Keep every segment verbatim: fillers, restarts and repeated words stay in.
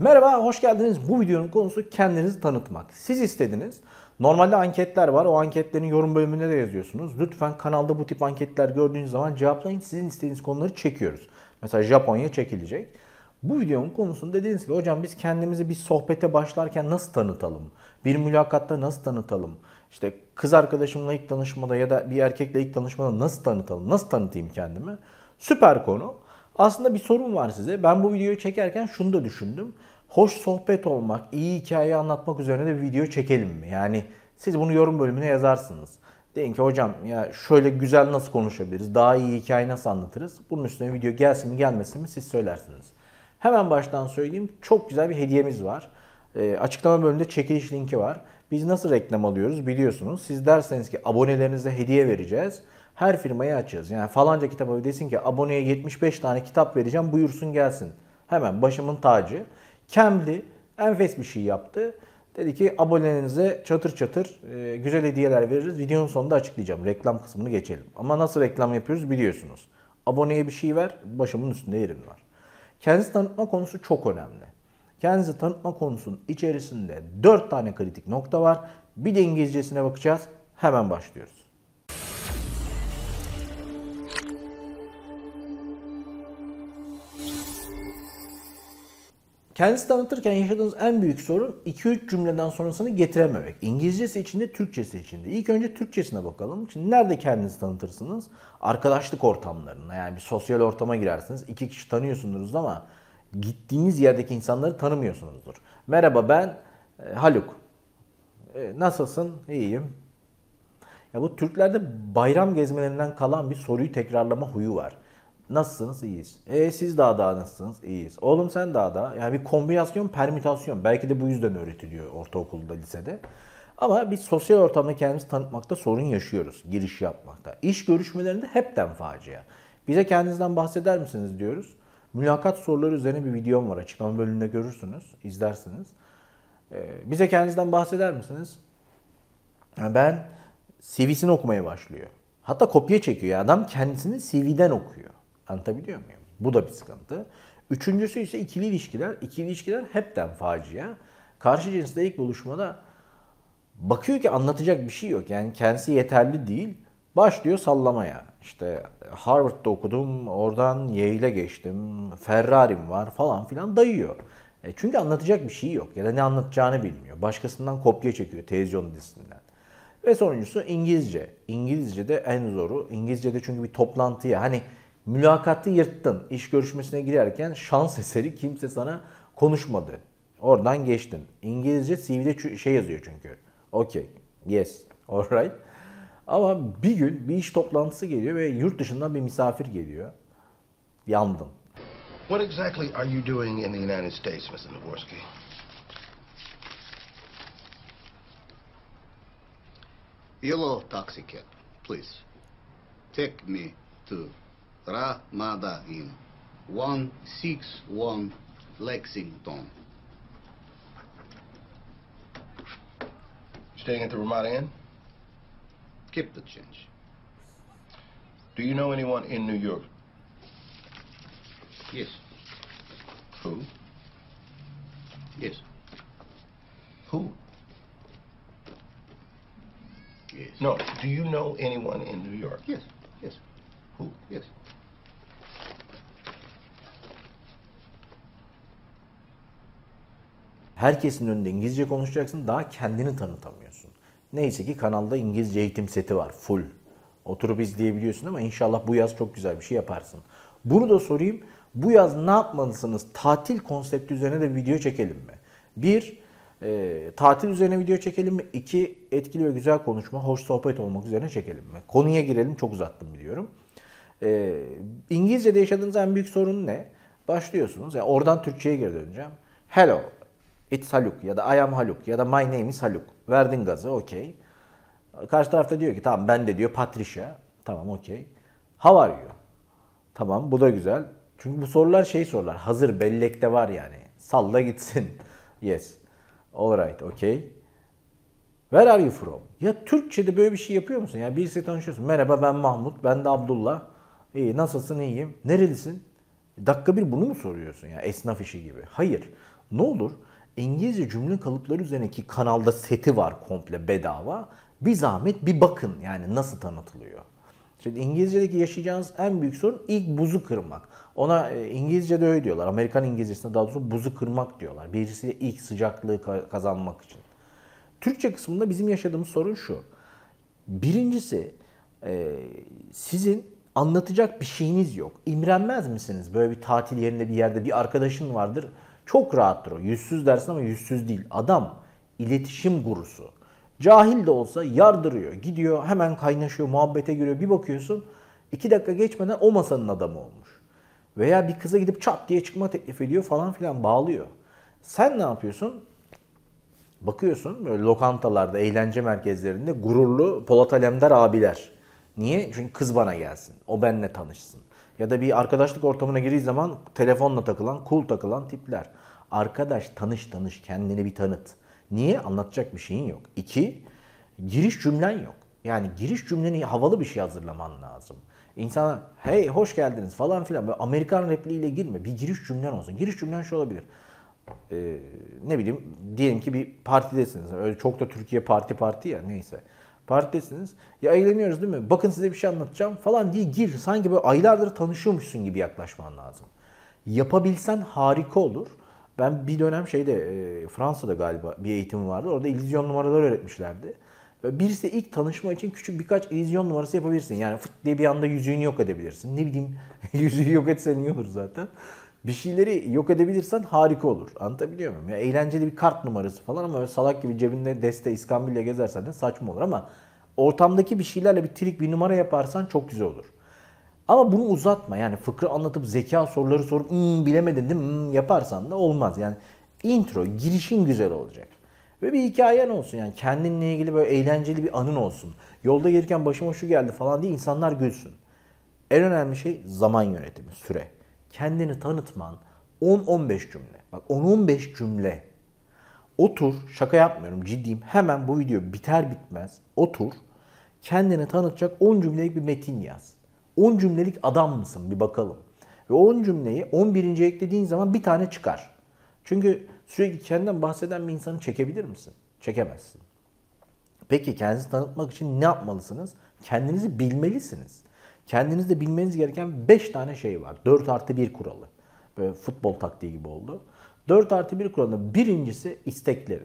Merhaba, hoş geldiniz. Bu videonun konusu kendinizi tanıtmak. Siz istediniz. Normalde anketler var. O anketlerin yorum bölümünde de yazıyorsunuz. Lütfen kanalda bu tip anketler gördüğünüz zaman cevaplayın. Sizin istediğiniz konuları çekiyoruz. Mesela Japonya çekilecek. Bu videonun konusunu dediğiniz gibi hocam biz kendimizi bir sohbete başlarken nasıl tanıtalım? Bir mülakatta nasıl tanıtalım? İşte kız arkadaşımla ilk tanışmada ya da bir erkekle ilk tanışmada nasıl tanıtalım? Nasıl tanıtayım kendimi? Süper konu. Aslında bir sorun var size. Ben bu videoyu çekerken şunu da düşündüm. Hoş sohbet olmak, iyi hikaye anlatmak üzerine de bir video çekelim mi? Yani siz bunu yorum bölümüne yazarsınız. Deyin ki hocam ya şöyle güzel nasıl konuşabiliriz, daha iyi hikaye nasıl anlatırız? Bunun üstüne video gelsin mi gelmesin mi siz söylersiniz. Hemen baştan söyleyeyim, çok güzel bir hediyemiz var. E, açıklama bölümünde çekiliş linki var. Biz nasıl reklam alıyoruz biliyorsunuz. Siz derseniz ki abonelerinize hediye vereceğiz. Her firmayı açacağız. Yani falanca kitaba desin ki aboneye yetmiş beş tane kitap vereceğim buyursun gelsin. Hemen başımın tacı. Kendi enfes bir şey yaptı. Dedi ki abonelerinize çatır çatır e, güzel hediyeler veririz. Videonun sonunda açıklayacağım. Reklam kısmını geçelim. Ama nasıl reklam yapıyoruz biliyorsunuz. Aboneye bir şey ver, başımın üstünde yerin var. Kendinizi tanıtma konusu çok önemli. Kendinizi tanıtma konusunun içerisinde dört tane kritik nokta var. Bir de İngilizcesine bakacağız. Hemen başlıyoruz. Kendinizi tanıtırken yaşadığınız en büyük sorun iki üç cümleden sonrasını getirememek. İngilizcesi için de Türkçesi için de. İlk önce Türkçesine bakalım. Şimdi nerede kendinizi tanıtırsınız? Arkadaşlık ortamlarında. Yani bir sosyal ortama girersiniz. İki kişi tanıyorsunuz ama gittiğiniz yerdeki insanları tanımıyorsunuzdur. Merhaba ben e, Haluk. E, nasılsın? İyiyim. Ya bu Türklerde bayram gezmelerinden kalan bir soruyu tekrarlama huyu var. Nasılsınız? İyiyiz. E siz daha daha nasılsınız? İyiyiz. Oğlum sen daha daha. Yani bir kombinasyon, permütasyon. Belki de bu yüzden öğretiliyor ortaokulda, lisede. Ama biz sosyal ortamda kendimizi tanıtmakta sorun yaşıyoruz. Giriş yapmakta. İş görüşmelerinde hepten facia. Bize kendinizden bahseder misiniz diyoruz. Mülakat soruları üzerine bir videom var. Açıklama bölümünde görürsünüz, izlersiniz. Ee, bize kendinizden bahseder misiniz? Yani ben C V'sini okumaya başlıyor. Hatta kopya çekiyor. Adam kendisini C V'den okuyor. Anlatabiliyor muyum? Bu da bir sıkıntı. Üçüncüsü ise ikili ilişkiler. İkili ilişkiler hepten facia. Karşı cinsle ilk buluşmada bakıyor ki anlatacak bir şey yok. Yani kendisi yeterli değil. Başlıyor sallamaya. İşte Harvard'da okudum, oradan Yale'e geçtim, Ferrari'm var falan filan dayıyor. E çünkü anlatacak bir şey yok ya da ne anlatacağını bilmiyor. Başkasından kopya çekiyor televizyon dizisinden. Ve sonuncusu İngilizce. İngilizce'de en zoru. İngilizce'de çünkü bir toplantıya hani mülakatı yırttın. İş görüşmesine girerken şans eseri kimse sana konuşmadı. Oradan geçtin. İngilizce C V'de şey yazıyor çünkü. Okay, yes, alright. Ama bir gün bir iş toplantısı geliyor ve yurt dışından bir misafir geliyor. Yandın. What exactly are you doing in the United States, mister Navorsky? Yellow taxi cab, please. Take me to Ramada Inn, one six one Lexington. Staying at the Ramada Inn? Keep the change. Do you know anyone in New York? Yes, Who? yes, Who? yes. No, do you know anyone in New York? Yes, yes, Who? yes. Herkesin önünde İngilizce konuşacaksın, daha kendini tanıtamıyorsun. Neyse ki kanalda İngilizce eğitim seti var, full. Oturup izleyebiliyorsun ama inşallah bu yaz çok güzel bir şey yaparsın. Bunu da sorayım, bu yaz ne yapmalısınız? Tatil konsepti üzerine de video çekelim mi? Bir, e, tatil üzerine video çekelim mi? İki, etkili ve güzel konuşma, hoş sohbet olmak üzerine çekelim mi? Konuya girelim, çok uzattım biliyorum. E, İngilizce'de yaşadığınız en büyük sorun ne? Başlıyorsunuz, yani oradan Türkçe'ye geri döneceğim. Hello. It's Haluk ya da I am Haluk ya da my name is Haluk. Verdin gazı, okey. Karşı tarafta diyor ki tamam ben de diyor Patricia. Tamam okey. How are you? Tamam bu da güzel. Çünkü bu sorular şey sorular. Hazır bellekte var yani. Salla gitsin. Yes. Alright, okey. Where are you from? Ya Türkçe'de böyle bir şey yapıyor musun? Ya birisiyle tanışıyorsun. Merhaba ben Mahmut, ben de Abdullah. İyi, nasılsın, iyiyim. Nerelisin? Dakika bir bunu mu soruyorsun ya esnaf işi gibi? Hayır. Ne olur? İngilizce cümle kalıpları üzerindeki kanalda seti var komple bedava. Bir zahmet bir bakın yani nasıl tanıtılıyor. Şimdi İngilizce'deki yaşayacağınız en büyük sorun ilk buzu kırmak. Ona e, İngilizce'de öyle diyorlar. Amerikan İngilizcesinde daha doğrusu buzu kırmak diyorlar. Birisiyle ilk sıcaklığı ka- kazanmak için. Türkçe kısmında bizim yaşadığımız sorun şu. Birincisi e, sizin anlatacak bir şeyiniz yok. İmrenmez misiniz? Böyle bir tatil yerinde bir yerde bir arkadaşın vardır. Çok rahattır o. Yüzsüz dersin ama yüzsüz değil. Adam iletişim gurusu. Cahil de olsa yardırıyor. Gidiyor hemen kaynaşıyor, muhabbete giriyor. Bir bakıyorsun iki dakika geçmeden o masanın adamı olmuş. Veya bir kıza gidip çat diye çıkma teklif ediyor falan filan bağlıyor. Sen ne yapıyorsun? Bakıyorsun böyle lokantalarda, eğlence merkezlerinde gururlu Polat Alemdar abiler. Niye? Çünkü kız bana gelsin. O benimle tanışsın. Ya da bir arkadaşlık ortamına girdiği zaman telefonla takılan, cool takılan tipler. Arkadaş tanış tanış, kendini bir tanıt. Niye? Anlatacak bir şeyin yok. İki, giriş cümlen yok. Yani giriş cümleni havalı bir şey hazırlaman lazım. İnsana hey hoş geldiniz falan filan böyle Amerikan repliğiyle girme. Bir giriş cümlen olsun. Giriş cümlen şu olabilir. Ee, ne bileyim diyelim ki bir partidesiniz. Öyle çok da Türkiye parti parti ya neyse. Partidesiniz. Ya eğleniyoruz değil mi? Bakın size bir şey anlatacağım falan diye gir. Sanki böyle aylardır tanışıyormuşsun gibi yaklaşman lazım. Yapabilsen harika olur. Ben bir dönem şeyde e, Fransa'da galiba bir eğitim vardı. Orada illüzyon numaraları öğretmişlerdi. Ve birisi ilk tanışma için küçük birkaç illüzyon numarası yapabilirsin. Yani fıt diye bir anda yüzüğünü yok edebilirsin. Ne bileyim yüzüğü yok etsen iyi olur zaten. Bir şeyleri yok edebilirsen harika olur. Anlatabiliyor muyum? Ya eğlenceli bir kart numarası falan ama öyle salak gibi cebinde deste iskambilya gezersen de saçma olur ama ortamdaki bir şeylerle bir trik bir numara yaparsan çok güzel olur. Ama bunu uzatma yani fıkra anlatıp zeka soruları sorup "Hmm, bilemedin değil mi? Hmm," yaparsan da olmaz. Yani intro, girişin güzel olacak. Ve bir hikayen olsun yani kendinle ilgili böyle eğlenceli bir anın olsun. Yolda gelirken başıma şu geldi falan diye insanlar gülsün. En önemli şey zaman yönetimi, süre. Kendini tanıtman on on beş cümle. Bak on on beş cümle. Otur, şaka yapmıyorum ciddiyim. Hemen bu video biter bitmez otur. Kendini tanıtacak on cümlelik bir metin yaz. on cümlelik adam mısın bir bakalım. Ve on cümleyi on birinci eklediğin zaman bir tane çıkar. Çünkü sürekli kendinden bahseden bir insanı çekebilir misin? Çekemezsin. Peki kendinizi tanıtmak için ne yapmalısınız? Kendinizi bilmelisiniz. Kendinizde bilmeniz gereken beş tane şey var. dört artı bir kuralı. Böyle futbol taktiği gibi oldu. dört artı bir kuralının birincisi isteklerin.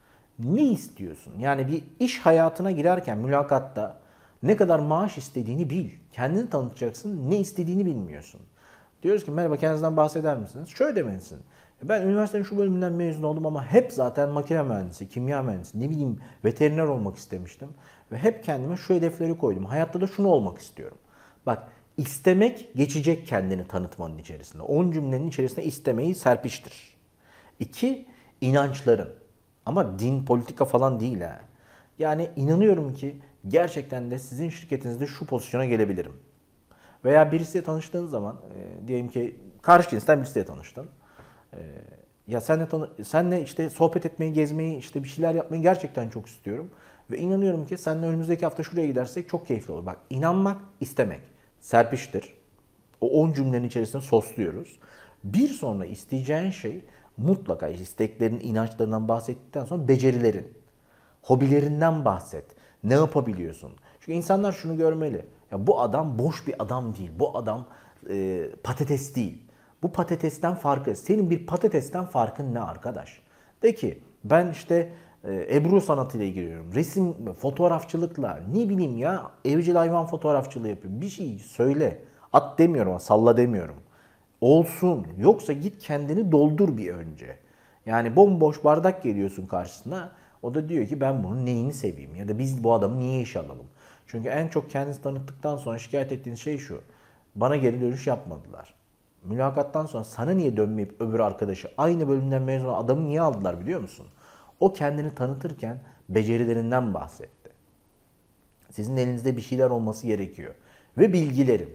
Ne istiyorsun? Yani bir iş hayatına girerken mülakatta ne kadar maaş istediğini bil. Kendini tanıtacaksın, ne istediğini bilmiyorsun. Diyoruz ki merhaba kendinizden bahseder misiniz? Şöyle demelisin. Ben üniversitenin şu bölümünden mezun oldum ama hep zaten makine mühendisi, kimya mühendisi, ne bileyim veteriner olmak istemiştim. Ve hep kendime şu hedefleri koydum. Hayatta da şunu olmak istiyorum. Bak istemek geçecek kendini tanıtmanın içerisinde. on cümlenin içerisinde istemeyi serpiştir. İki, inançların. Ama din, politika falan değil ha. Yani inanıyorum ki gerçekten de sizin şirketinizde şu pozisyona gelebilirim. Veya birisiyle tanıştığın zaman, e, diyelim ki karşı cinsten birisiyle tanıştın. E, ya senle, tanı senle işte sohbet etmeyi, gezmeyi, işte bir şeyler yapmayı gerçekten çok istiyorum. Ve inanıyorum ki seninle önümüzdeki hafta şuraya gidersek çok keyifli olur. Bak inanmak, istemek. Serpiştir. O on cümlenin içerisinde sosluyoruz. Bir sonra isteyeceğin şey mutlaka isteklerin, inançlarından bahsettikten sonra becerilerin, hobilerinden bahset. Ne yapabiliyorsun? Çünkü insanlar şunu görmeli. Ya bu adam boş bir adam değil. Bu adam e, patates değil. Bu patatesten farkı. Senin bir patatesten farkın ne arkadaş? De ki ben işte e, Ebru sanatıyla ilgileniyorum. Resim, fotoğrafçılıkla ne bileyim ya evcil hayvan fotoğrafçılığı yapıyorum. Bir şey söyle. At demiyorum ama salla demiyorum. Olsun. Yoksa git kendini doldur bir önce. Yani bomboş bardak geliyorsun karşısına. O da diyor ki ben bunun neyini seveyim ya da biz bu adamı niye işe alalım? Çünkü en çok kendinizi tanıttıktan sonra şikayet ettiğiniz şey şu. Bana geri dönüş yapmadılar. Mülakattan sonra sana niye dönmeyip öbür arkadaşı aynı bölümden mezun olan adamı niye aldılar biliyor musun? O kendini tanıtırken becerilerinden bahsetti. Sizin elinizde bir şeyler olması gerekiyor. Ve bilgilerin.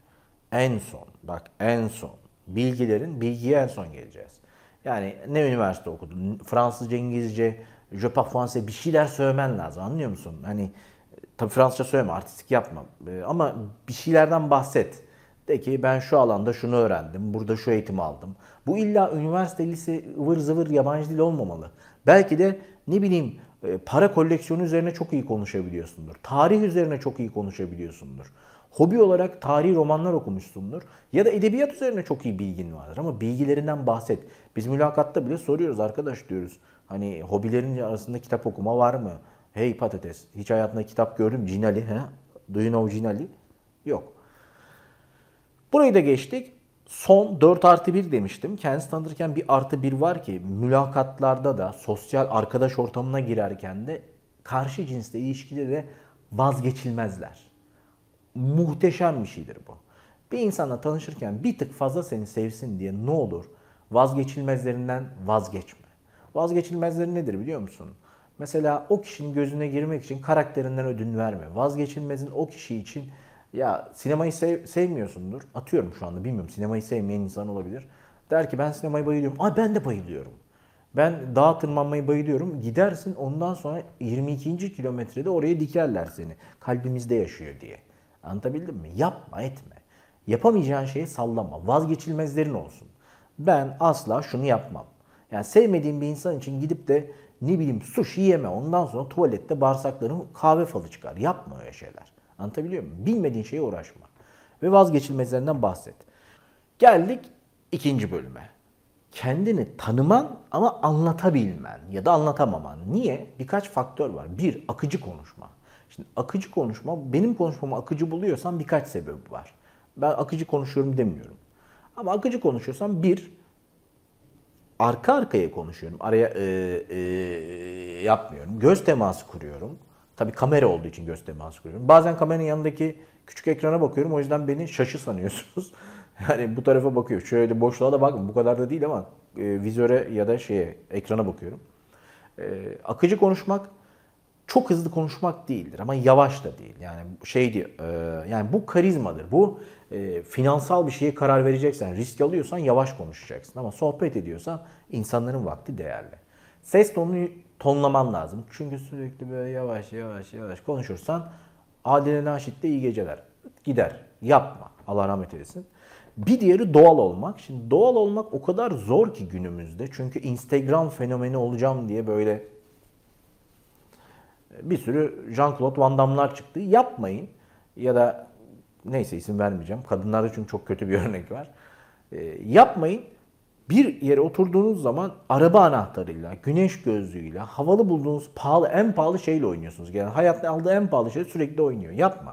En son, bak en son. Bilgilerin, bilgiye en son geleceğiz. Yani ne üniversite okudun, Fransızca, İngilizce, je parle français bir şeyler söylemen lazım anlıyor musun? Hani tabii Fransızca söyleme, artistik yapma. Ama bir şeylerden bahset. De ki ben şu alanda şunu öğrendim, burada şu eğitimi aldım. Bu illa üniversite, lise, ıvır zıvır yabancı dil olmamalı. Belki de ne bileyim e, para koleksiyonu üzerine çok iyi konuşabiliyorsundur. Tarih üzerine çok iyi konuşabiliyorsundur. Hobi olarak tarihi romanlar okumuşsundur. Ya da edebiyat üzerine çok iyi bilgin vardır ama bilgilerinden bahset. Biz mülakatta bile soruyoruz arkadaş diyoruz. Hani hobilerin arasında kitap okuma var mı? Hey patates, hiç hayatında kitap gördün mü? Cinali, he? Do you know Cinali? Yok. Burayı da geçtik. Son dört artı bir demiştim. Kendisi tanıtırken bir artı bir var ki mülakatlarda da sosyal arkadaş ortamına girerken de karşı cinsle ilişkide de vazgeçilmezler. Muhteşem bir şeydir bu. Bir insanla tanışırken bir tık fazla seni sevsin diye ne olur vazgeçilmezlerinden vazgeçme. Vazgeçilmezleri nedir biliyor musun? Mesela o kişinin gözüne girmek için karakterinden ödün verme. Vazgeçilmezin o kişi için ya sinemayı sev, sevmiyorsundur. Atıyorum şu anda bilmiyorum sinemayı sevmeyen insan olabilir. Der ki ben sinemayı bayılıyorum. Aa ben de bayılıyorum. Ben dağa tırmanmayı bayılıyorum. Gidersin ondan sonra yirmi ikinci kilometrede oraya dikerler seni. Kalbimizde yaşıyor diye. Anlatabildim mi? Yapma etme. Yapamayacağın şeyi sallama. Vazgeçilmezlerin olsun. Ben asla şunu yapmam. Yani sevmediğim bir insan için gidip de ne bileyim sushi yeme. Ondan sonra tuvalette bağırsakların kahve falı çıkar. Yapma öyle şeyler. Anlatabiliyor muyum? Bilmediğin şeye uğraşma. Ve vazgeçilmezlerinden bahset. Geldik ikinci bölüme. Kendini tanıman ama anlatabilmen ya da anlatamaman. Niye? Birkaç faktör var. Bir, akıcı konuşma. Şimdi akıcı konuşma, benim konuşmamı akıcı buluyorsan birkaç sebebi var. Ben akıcı konuşuyorum demiyorum. Ama akıcı konuşuyorsam bir, arka arkaya konuşuyorum. Araya e, e, yapmıyorum. Göz teması kuruyorum. Tabii kamera olduğu için göz teması kuruyorum. Bazen kameranın yanındaki küçük ekrana bakıyorum. O yüzden beni şaşı sanıyorsunuz. Yani bu tarafa bakıyor. Şöyle boşluğa da bakın. Bu kadar da değil ama e, vizöre ya da şeye ekrana bakıyorum. E, akıcı konuşmak çok hızlı konuşmak değildir ama yavaş da değil. Yani şeydi e, yani bu karizmadır. Bu e, finansal bir şeye karar vereceksen, risk alıyorsan yavaş konuşacaksın ama sohbet ediyorsan insanların vakti değerli. Ses tonunu tonlaman lazım. Çünkü sürekli böyle yavaş yavaş yavaş konuşursan Adile Naşit'te iyi geceler. Gider. Yapma. Allah rahmet eylesin. Bir diğeri doğal olmak. Şimdi doğal olmak o kadar zor ki günümüzde. Çünkü Instagram fenomeni olacağım diye böyle bir sürü Jean-Claude Van Damme'lar çıktı. Yapmayın. Ya da neyse isim vermeyeceğim. Kadınlarda çünkü çok kötü bir örnek var. E, yapmayın. Bir yere oturduğunuz zaman araba anahtarıyla, güneş gözlüğüyle, havalı bulduğunuz pahalı, en pahalı şeyle oynuyorsunuz. Yani hayatta aldığı en pahalı şey sürekli oynuyor. Yapma.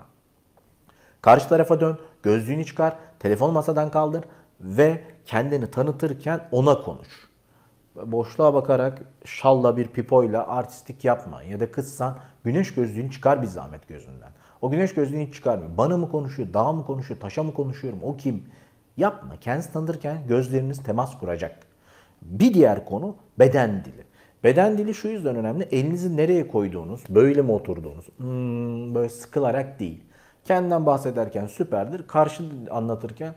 Karşı tarafa dön, gözlüğünü çıkar, telefon masadan kaldır ve kendini tanıtırken ona konuş. Boşluğa bakarak şalla bir pipoyla artistik yapma. Ya da kızsan güneş gözlüğünü çıkar bir zahmet gözünden. O güneş gözlüğünü hiç çıkarmıyor. Bana mı konuşuyor, dağa mı konuşuyor, taşa mı konuşuyorum, o kim? Yapma. Kendinizi tanıtırken gözleriniz temas kuracak. Bir diğer konu beden dili. Beden dili şu yüzden önemli. Elinizi nereye koyduğunuz, böyle mi oturduğunuz, hmm, böyle sıkılarak değil. Kendinden bahsederken süperdir. Karşı anlatırken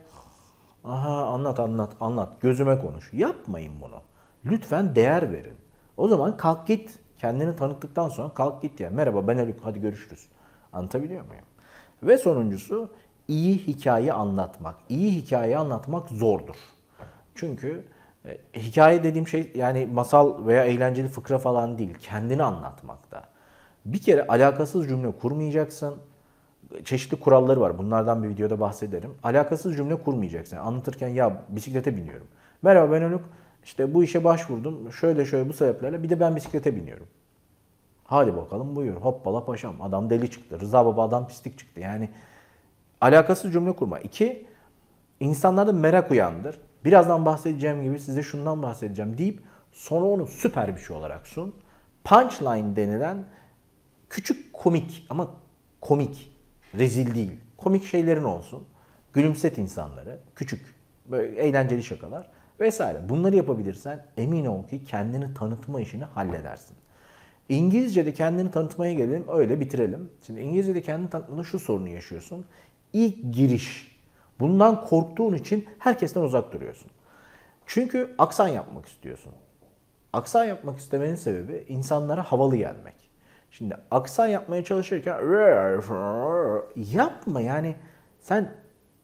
aha anlat anlat anlat gözüme konuş. Yapmayın bunu. Lütfen değer verin. O zaman kalk git. Kendini tanıttıktan sonra kalk git ya. Merhaba ben Haluk hadi görüşürüz. Anlatabiliyor muyum? Ve sonuncusu iyi hikaye anlatmak. İyi hikaye anlatmak zordur. Çünkü e, hikaye dediğim şey yani masal veya eğlenceli fıkra falan değil. Kendini anlatmakta. Bir kere alakasız cümle kurmayacaksın. Çeşitli kuralları var. Bunlardan bir videoda bahsederim. Alakasız cümle kurmayacaksın. Yani anlatırken ya bisiklete biniyorum. Merhaba ben Haluk. İşte bu işe başvurdum. Şöyle şöyle bu sebeplerle. Bir de ben bisiklete biniyorum. Hadi bakalım buyur. Hoppala paşam. Adam deli çıktı. Rıza baba adam pislik çıktı. Yani alakasız cümle kurma. İki, insanlarda merak uyandır. Birazdan bahsedeceğim gibi size şundan bahsedeceğim deyip sonra onu süper bir şey olarak sun. Punchline denilen küçük komik ama komik, rezil değil. Komik şeylerin olsun. Gülümset insanları. Küçük, böyle eğlenceli şakalar vesaire. Bunları yapabilirsen emin ol ki kendini tanıtma işini halledersin. İngilizce'de kendini tanıtmaya gelelim, öyle bitirelim. Şimdi İngilizce'de kendini tanıtmada şu sorunu yaşıyorsun. İlk giriş. Bundan korktuğun için herkesten uzak duruyorsun. Çünkü aksan yapmak istiyorsun. Aksan yapmak istemenin sebebi insanlara havalı gelmek. Şimdi aksan yapmaya çalışırken yapma yani sen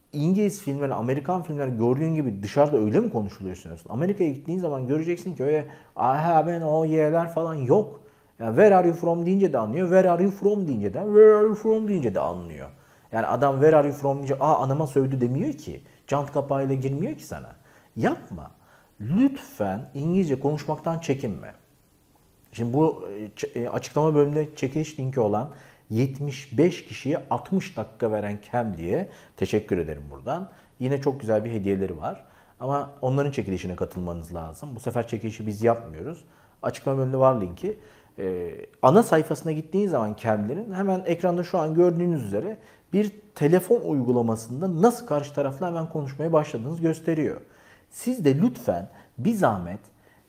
İngiliz filmleri, Amerikan filmleri gördüğün gibi dışarıda öyle mi konuşuluyor sanıyorsun? Amerika'ya gittiğin zaman göreceksin ki öyle I have an oh yeah'ler falan yok. Yani where are you from deyince de anlıyor. Where are you from deyince de where are you from deyince de anlıyor. Yani adam where are you from deyince aa anama sövdü demiyor ki. Cant kapağıyla girmiyor ki sana. Yapma. Lütfen İngilizce konuşmaktan çekinme. Şimdi bu e, açıklama bölümünde çekiliş linki olan yetmiş beş kişiye altmış dakika veren Cambly'e teşekkür ederim buradan. Yine çok güzel bir hediyeleri var. Ama onların çekilişine katılmanız lazım. Bu sefer çekilişi biz yapmıyoruz. Açıklama bölümünde var linki. Ee, ana sayfasına gittiğiniz zaman Cambly'nin hemen ekranda şu an gördüğünüz üzere bir telefon uygulamasında nasıl karşı tarafla hemen konuşmaya başladığınızı gösteriyor. Siz de lütfen bir zahmet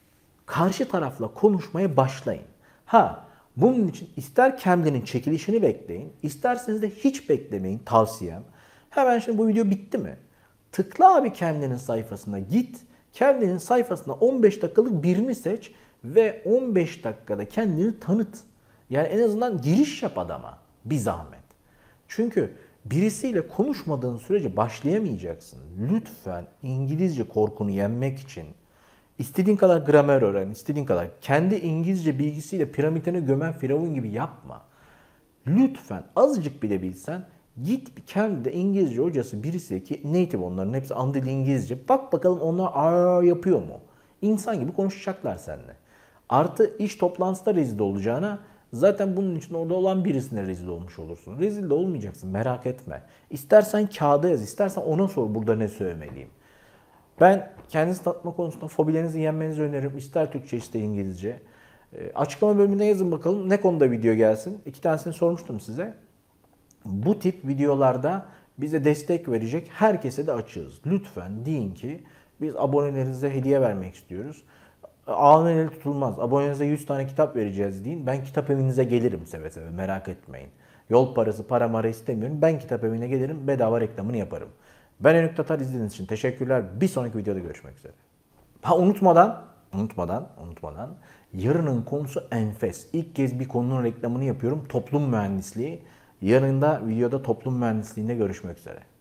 karşı tarafla konuşmaya başlayın. Ha, bunun için ister Cambly'nin çekilişini bekleyin, isterseniz de hiç beklemeyin tavsiyem. Hemen şimdi bu video bitti mi? Tıkla abi Cambly'nin sayfasına git. Cambly'nin sayfasına on beş dakikalık birini seç ve on beş dakikada kendini tanıt. Yani en azından giriş yap adama bir zahmet. Çünkü birisiyle konuşmadığın sürece başlayamayacaksın. Lütfen İngilizce korkunu yenmek için İstediğin kadar gramer öğren, istediğin kadar. Kendi İngilizce bilgisiyle piramitine gömen firavun gibi yapma. Lütfen azıcık bile bilsen git bir kendi İngilizce hocası birisi ki native onların hepsi ana dili İngilizce. Bak bakalım onlar aa yapıyor mu? İnsan gibi konuşacaklar seninle. Artı iş toplantısında rezil olacağına zaten bunun için orada olan birisine rezil olmuş olursun. Rezil de olmayacaksın merak etme. İstersen kağıda yaz, istersen ona sor burada ne söylemeliyim. Ben kendinizi tanıtma konusunda fobilerinizi yenmenizi öneririm. İster Türkçe ister İngilizce. E, açıklama bölümüne yazın bakalım ne konuda video gelsin. İki tanesini sormuştum size. Bu tip videolarda bize destek verecek herkese de açığız. Lütfen deyin ki biz abonelerinize hediye vermek istiyoruz. Ağın eli tutulmaz. Abonenize yüz tane kitap vereceğiz deyin. Ben kitap evinize gelirim seve seve merak etmeyin. Yol parası, para mara istemiyorum. Ben kitap evine gelirim bedava reklamını yaparım. Ben Enük Tatar, izlediğiniz için teşekkürler. Bir sonraki videoda görüşmek üzere. Ha unutmadan, unutmadan, unutmadan yarının konusu enfes. İlk kez bir konunun reklamını yapıyorum. Toplum mühendisliği. Yarın da videoda toplum mühendisliğinde görüşmek üzere.